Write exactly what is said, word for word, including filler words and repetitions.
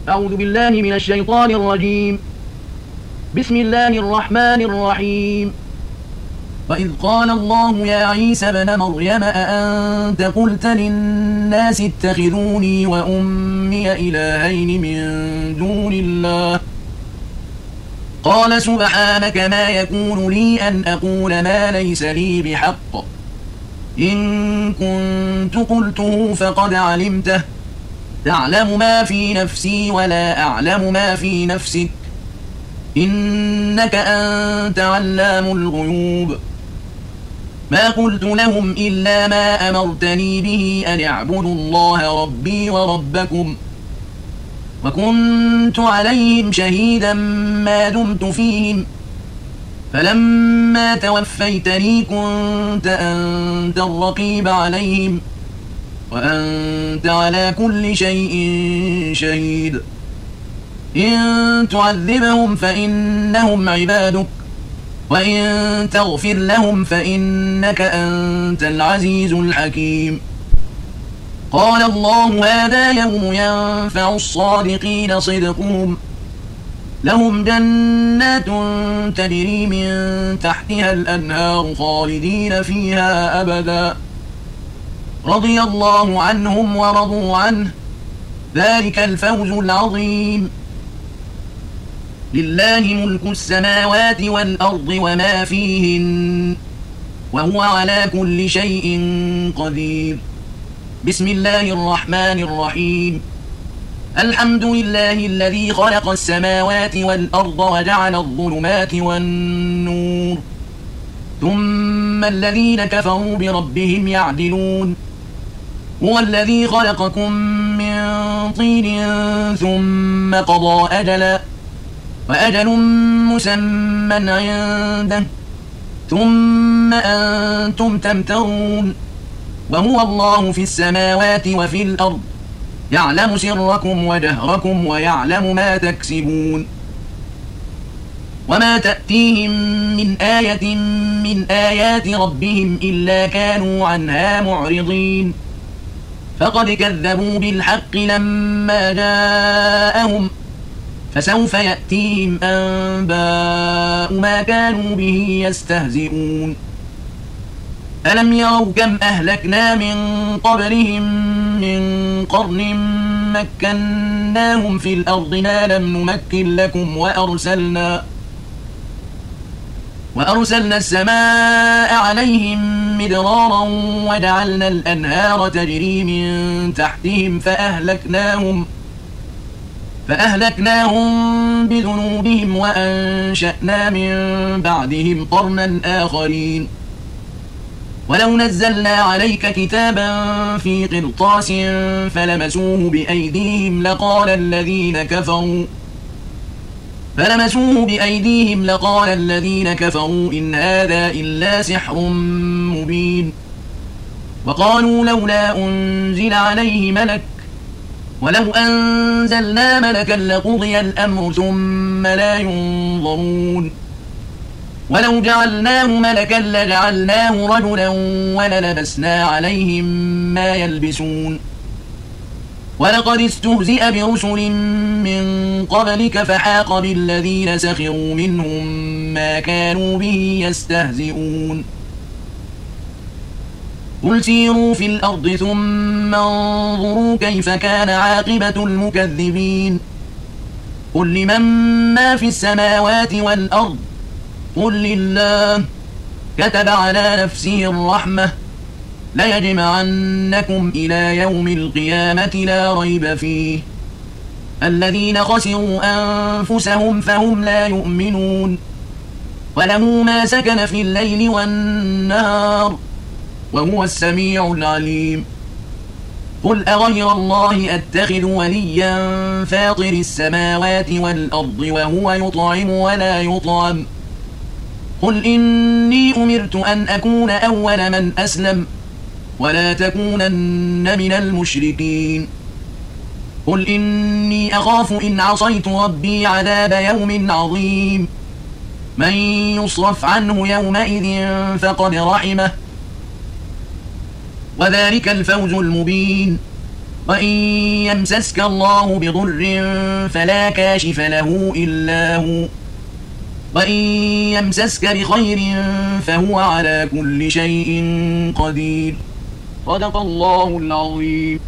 أعوذ بالله من الشيطان الرجيم. بسم الله الرحمن الرحيم. وإذ قال الله يا عيسى ابن مريم أأنت قلت للناس اتخذوني وأمي إلهين من دون الله قال سبحانك ما يكون لي أن أقول ما ليس لي بحق إن كنت قلته فقد علمته تعلم ما في نفسي ولا أعلم ما في نفسك إنك أنت علام الغيوب ما قلت لهم إلا ما أمرتني به أن اعبدوا الله ربي وربكم وكنت عليهم شهيدا ما دمت فيهم فلما توفيتني كنت أنت الرقيب عليهم وأنت على كل شيء شهيد إن تعذبهم فإنهم عبادك وإن تغفر لهم فإنك أنت العزيز الحكيم. قال الله هذا يوم ينفع الصادقين صدقهم لهم جنات تجري من تحتها الأنهار خالدين فيها أبدا رضي الله عنهم ورضوا عنه ذلك الفوز العظيم. لله ملك السماوات والأرض وما فيهن وهو على كل شيء قدير. بسم الله الرحمن الرحيم. الحمد لله الذي خلق السماوات والأرض وجعل الظلمات والنور ثم الذين كفروا بربهم يعدلون هو الذي خلقكم من طين ثم قضى أجلا وأجل مسمى عنده ثم أنتم تمترون وهو الله في السماوات وفي الأرض يعلم سركم وجهركم ويعلم ما تكسبون وما تأتيهم من آية من آيات ربهم إلا كانوا عنها معرضين فقد كذبوا بالحق لما جاءهم فسوف يأتيهم أنباء ما كانوا به يستهزئون. ألم يروا كم أهلكنا من قبلهم من قرن مكناهم في الأرض ما لم نمكن لكم وأرسلنا وأرسلنا السماء عليهم مدرارا وجعلنا الأنهار تجري من تحتهم فأهلكناهم فأهلكناهم بذنوبهم وأنشأنا من بعدهم قرنا آخرين ولو نزلنا عليك كتابا في قرطاس فلمسوه بأيديهم لقال الذين كفروا فلمسوه بأيديهم لقال الذين كفروا إن هذا إلا سحر مبين وقالوا لولا أنزل عليه ملك ولو أنزلنا ملكا لقضي الأمر ثم لا ينظرون ولو جعلناه ملكا لجعلناه رجلا وللبسنا عليهم ما يلبسون ولقد استهزئ برسل من قبلك فحاق بالذين سخروا منهم ما كانوا به يستهزئون قل سيروا في الأرض ثم انظروا كيف كان عاقبة المكذبين قل لمن ما في السماوات والأرض قل لله كتب على نفسه الرحمة ليجمعنكم إلى يوم القيامة لا ريب فيه الذين خسروا أنفسهم فهم لا يؤمنون وله ما سكن في الليل والنهار وهو السميع العليم قل أغير الله أتخذ وليا فاطر السماوات والأرض وهو يطعم ولا يطعم قل إني أمرت أن أكون أول من أسلم ولا تكونن من المشركين قل إني أخاف إن عصيت ربي عذاب يوم عظيم من يصرف عنه يومئذ فقد رحمه وذلك الفوز المبين وإن يمسسك الله بضر فلا كاشف له إلا هو وإن يمسسك بخير فهو على كل شيء قدير. صدق الله العظيم.